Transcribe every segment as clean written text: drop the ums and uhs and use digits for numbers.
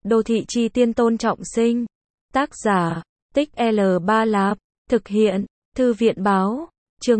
Đô thị chi tiên Tôn Trọng Sinh. Tác giả, Tích L Ba Lạp. Thực hiện, Thư viện báo. Chương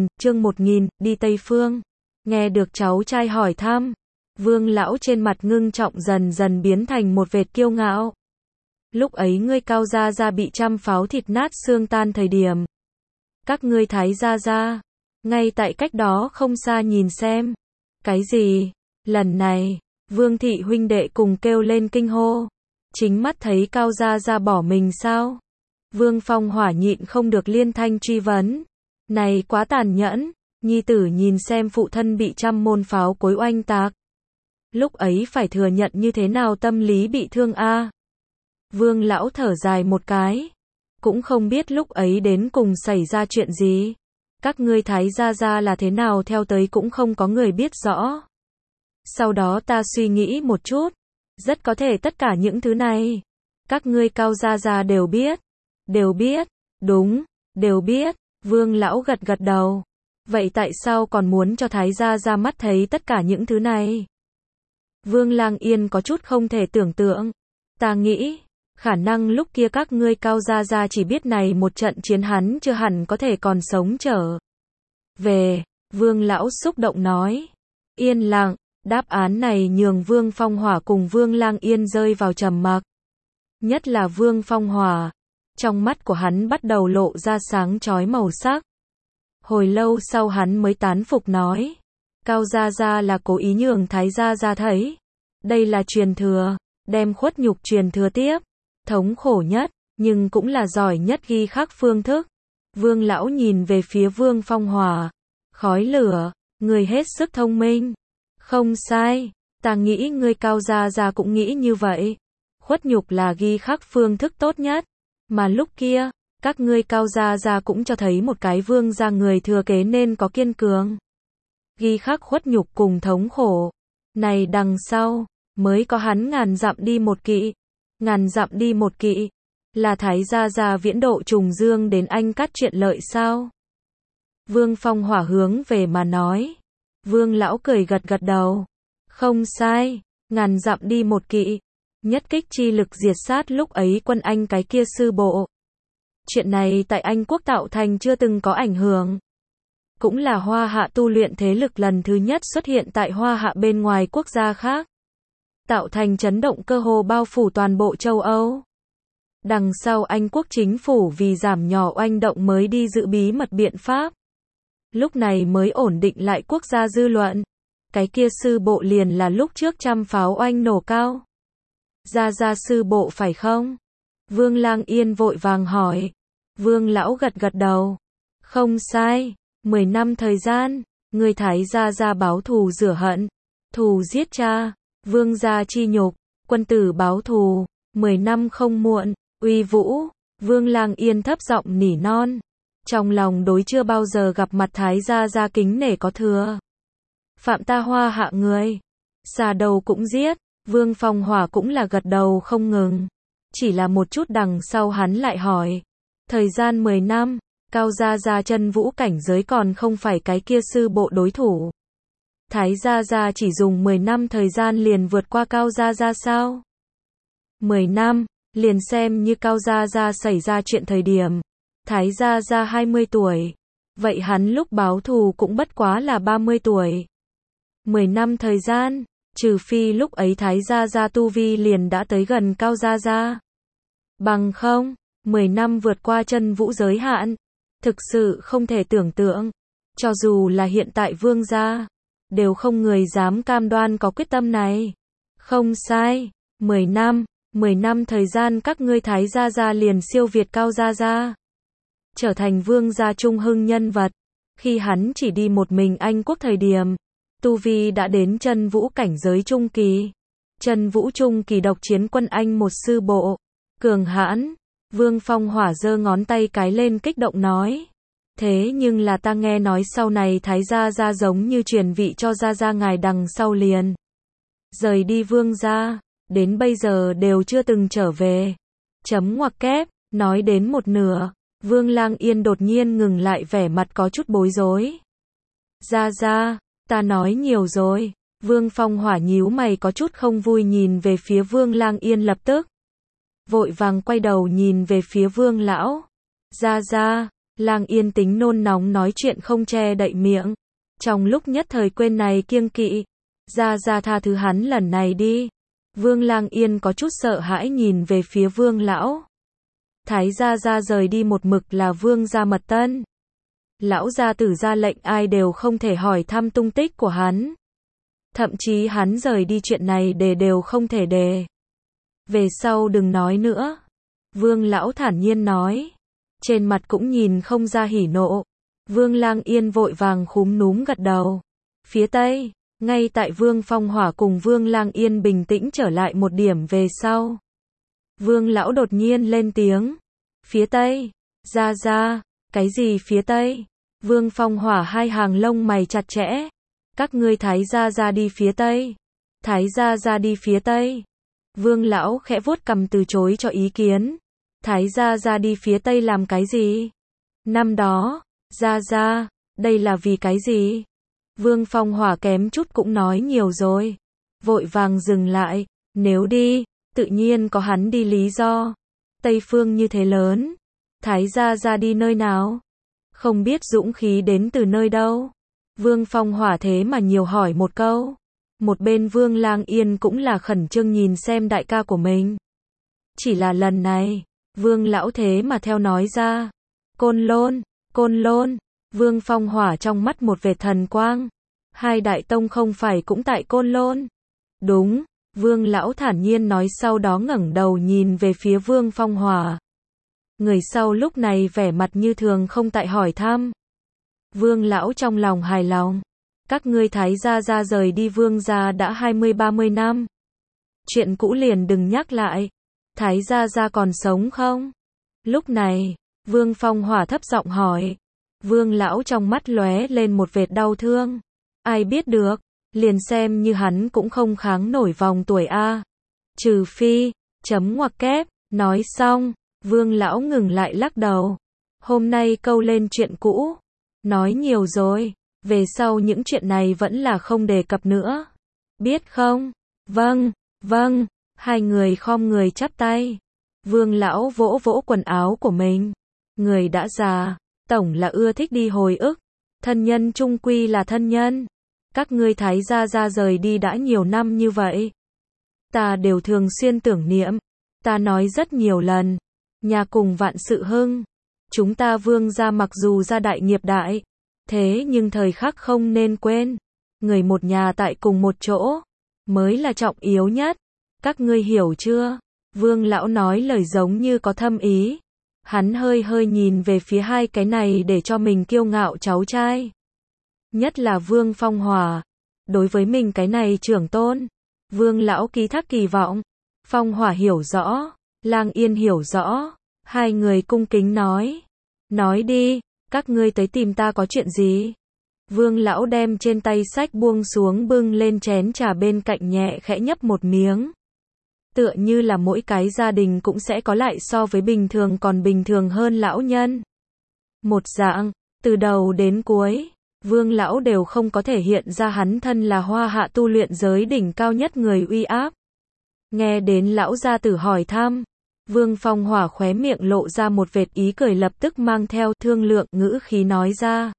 1000, đi Tây Phương. Nghe được cháu trai hỏi thăm, Vương lão trên mặt ngưng trọng dần dần biến thành một vệt kiêu ngạo. Lúc ấy ngươi Cao gia gia bị trăm pháo thịt nát xương tan thời điểm, các ngươi Thái gia gia ngay tại cách đó không xa nhìn xem. Cái gì? Lần này, Vương thị huynh đệ cùng kêu lên kinh hô. Chính mắt thấy Cao gia gia bỏ mình sao? Vương Phong Hỏa nhịn không được liên thanh truy vấn. Này quá tàn nhẫn, nhi tử nhìn xem phụ thân bị trăm môn pháo cối oanh tạc. Lúc ấy phải thừa nhận như thế nào tâm lý bị thương a? Vương lão thở dài một cái. Cũng không biết lúc ấy đến cùng xảy ra chuyện gì. Các ngươi Thái gia gia là thế nào theo tới cũng không có người biết rõ. Sau đó ta suy nghĩ một chút. Rất có thể tất cả những thứ này, các ngươi Cao gia gia đều biết. Đều biết, đúng, đều biết. Vương lão gật gật đầu. Vậy tại sao còn muốn cho Thái gia gia mắt thấy tất cả những thứ này? Vương Lang Yên có chút không thể tưởng tượng. Ta nghĩ, khả năng lúc kia các ngươi Cao gia gia chỉ biết này một trận chiến hắn chưa hẳn có thể còn sống trở về. Vương lão xúc động nói. Yên lặng, đáp án này nhường Vương Phong Hỏa cùng Vương Lang Yên rơi vào trầm mặc. Nhất là Vương Phong Hỏa, trong mắt của hắn bắt đầu lộ ra sáng chói màu sắc. Hồi lâu sau hắn mới tán phục nói. Cao gia gia là cố ý nhường Thái gia gia thấy. Đây là truyền thừa, đem khuất nhục truyền thừa tiếp. Thống khổ nhất, nhưng cũng là giỏi nhất ghi khắc phương thức. Vương lão nhìn về phía Vương Phong Hỏa. Khói lửa, người hết sức thông minh. Không sai, ta nghĩ ngươi Cao gia gia cũng nghĩ như vậy. Khuất nhục là ghi khắc phương thức tốt nhất. Mà lúc kia, các ngươi Cao gia gia cũng cho thấy một cái vương gia người thừa kế nên có kiên cường. Ghi khắc khuất nhục cùng thống khổ. Này đằng sau, mới có hắn ngàn dặm đi một kỵ. Ngàn dặm đi một kỵ. Là Thái gia gia viễn độ trùng dương đến Anh Cát chuyện lợi sao? Vương Phong Hỏa hướng về mà nói. Vương lão cười gật gật đầu. Không sai, ngàn dặm đi một kỵ. Nhất kích chi lực diệt sát lúc ấy quân Anh cái kia sư bộ. Chuyện này tại Anh quốc tạo thành chưa từng có ảnh hưởng. Cũng là Hoa Hạ tu luyện thế lực lần thứ nhất xuất hiện tại Hoa Hạ bên ngoài quốc gia khác. Tạo thành chấn động cơ hồ bao phủ toàn bộ châu Âu. Đằng sau Anh quốc chính phủ vì giảm nhỏ oanh động mới đi dự bí mật biện pháp. Lúc này mới ổn định lại quốc gia dư luận. Cái kia sư bộ liền là lúc trước trăm pháo oanh nổ cao. Gia sư bộ phải không? Vương Lang Yên vội vàng hỏi. Vương lão gật gật đầu. Không sai, 10 năm thời gian, người Thái gia báo thù rửa hận, thù giết cha, vương gia chi nhục, quân tử báo thù, 10 năm không muộn, uy vũ. Vương Lang Yên thấp giọng nỉ non. Trong lòng đối chưa bao giờ gặp mặt Thái gia kính nể có thừa. Phạm ta Hoa Hạ người, xà đầu cũng giết. Vương Phong Hỏa cũng là gật đầu không ngừng. Chỉ là một chút đằng sau hắn lại hỏi. Thời gian 10 năm, Cao gia chân vũ cảnh giới còn không phải cái kia sư bộ đối thủ. Thái gia chỉ dùng 10 năm thời gian liền vượt qua Cao gia sao? 10 năm, liền xem như Cao gia xảy ra chuyện thời điểm. Thái gia 20 tuổi. Vậy hắn lúc báo thù cũng bất quá là 30 tuổi. 10 năm thời gian. Trừ phi lúc ấy Thái gia tu vi liền đã tới gần Cao gia. Bằng không, 10 năm vượt qua chân vũ giới hạn. Thực sự không thể tưởng tượng. Cho dù là hiện tại vương gia, đều không người dám cam đoan có quyết tâm này. Không sai, 10 năm thời gian các ngươi Thái gia liền siêu việt Cao gia. Trở thành vương gia trung hưng nhân vật. Khi hắn chỉ đi một mình Anh quốc thời điểm. Tu vi đã đến chân vũ cảnh giới trung kỳ. Chân vũ trung kỳ độc chiến quân Anh một sư bộ. Cường hãn. Vương Phong Hỏa giơ ngón tay cái lên kích động nói. Thế nhưng là ta nghe nói sau này Thái gia giống như truyền vị cho gia ngài đằng sau liền. Rời đi vương gia. Đến bây giờ đều chưa từng trở về. Chấm ngoặc kép. Nói đến một nửa. Vương Lang Yên đột nhiên ngừng lại vẻ mặt có chút bối rối. Gia. Ta nói nhiều rồi. Vương Phong Hỏa nhíu mày có chút không vui nhìn về phía Vương Lang Yên lập tức. Vội vàng quay đầu nhìn về phía Vương lão. Ra, Lang Yên tính nôn nóng nói chuyện không che đậy miệng. Trong lúc nhất thời quên này kiêng kỵ. Ra tha thứ hắn lần này đi. Vương Lang Yên có chút sợ hãi nhìn về phía Vương lão. Thái gia rời đi một mực là Vương gia mật tân. Lão gia tử ra lệnh ai đều không thể hỏi thăm tung tích của hắn. Thậm chí hắn rời đi chuyện này đều không thể đề. Về sau đừng nói nữa. Vương lão thản nhiên nói. Trên mặt cũng nhìn không ra hỉ nộ. Vương Lang Yên vội vàng khúm núm gật đầu. Phía tây, ngay tại Vương Phong Hỏa cùng Vương Lang Yên bình tĩnh trở lại một điểm về sau. Vương lão đột nhiên lên tiếng. Phía tây, ra, cái gì phía tây? Vương Phong Hỏa hai hàng lông mày chặt chẽ. Các ngươi thái gia ra đi phía tây. Thái gia ra đi phía tây. Vương lão khẽ vuốt cằm từ chối cho ý kiến. Thái gia ra đi phía tây làm cái gì? Năm đó, ra, đây là vì cái gì? Vương Phong Hỏa kém chút cũng nói nhiều rồi. Vội vàng dừng lại. Nếu đi, tự nhiên có hắn đi lý do. Tây phương như thế lớn. Thái gia ra đi nơi nào? Không biết dũng khí đến từ nơi đâu. Vương Phong Hỏa thế mà nhiều hỏi một câu. Một bên Vương Lang Yên cũng là khẩn trương nhìn xem đại ca của mình. Chỉ là lần này, Vương lão thế mà theo nói ra. Côn Lôn. Vương Phong Hỏa trong mắt một vệt thần quang. Hai đại tông không phải cũng tại Côn Lôn? Đúng, Vương lão thản nhiên nói, sau đó ngẩng đầu nhìn về phía Vương Phong Hỏa. Người sau lúc này vẻ mặt như thường không tại hỏi thăm. Vương lão trong lòng hài lòng. Các ngươi thái gia ra rời đi Vương gia đã 20-30 năm. Chuyện cũ liền đừng nhắc lại. Thái gia ra còn sống không? Lúc này, Vương Phong Hỏa thấp giọng hỏi. Vương lão trong mắt lóe lên một vệt đau thương. Ai biết được, liền xem như hắn cũng không kháng nổi vòng tuổi a. Trừ phi, chấm ngoặc kép, nói xong, Vương lão ngừng lại lắc đầu. Hôm nay câu lên chuyện cũ, nói nhiều rồi, về sau những chuyện này vẫn là không đề cập nữa. Biết không? Vâng, hai người khom người chắp tay. Vương lão vỗ vỗ quần áo của mình. Người đã già, tổng là ưa thích đi hồi ức. Thân nhân chung quy là thân nhân. Các ngươi thái gia ra rời đi đã nhiều năm như vậy. Ta đều thường xuyên tưởng niệm. Ta nói rất nhiều lần. Nhà cùng vạn sự hưng. Chúng ta Vương gia mặc dù gia đại nghiệp đại. Thế nhưng thời khắc không nên quên. Người một nhà tại cùng một chỗ. Mới là trọng yếu nhất. Các ngươi hiểu chưa? Vương lão nói lời giống như có thâm ý. Hắn hơi nhìn về phía hai cái này để cho mình kiêu ngạo cháu trai. Nhất là Vương Phong Hỏa. Đối với mình cái này trưởng tôn. Vương lão ký thác kỳ vọng. Phong Hỏa hiểu rõ. Lang Yên hiểu rõ. Hai người cung kính nói. Nói đi, các ngươi tới tìm ta có chuyện gì? Vương lão đem trên tay sách buông xuống bưng lên chén trà bên cạnh nhẹ khẽ nhấp một miếng. Tựa như là mỗi cái gia đình cũng sẽ có lại so với bình thường còn bình thường hơn lão nhân. Một dạng, từ đầu đến cuối, Vương lão đều không có thể hiện ra hắn thân là hoa hạ tu luyện giới đỉnh cao nhất người uy áp. Nghe đến lão gia tử hỏi thăm, Vương Phong Hỏa khóe miệng lộ ra một vệt ý cười lập tức mang theo thương lượng ngữ khí nói ra.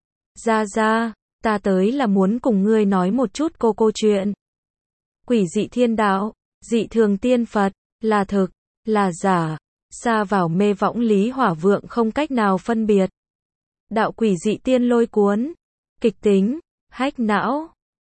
Ra, ta tới là muốn cùng ngươi nói một chút cô chuyện. Quỷ dị thiên đạo, dị thường tiên Phật, là thực, là giả, xa vào mê võng lý hỏa vượng không cách nào phân biệt. Đạo quỷ dị tiên lôi cuốn, kịch tính, hách não,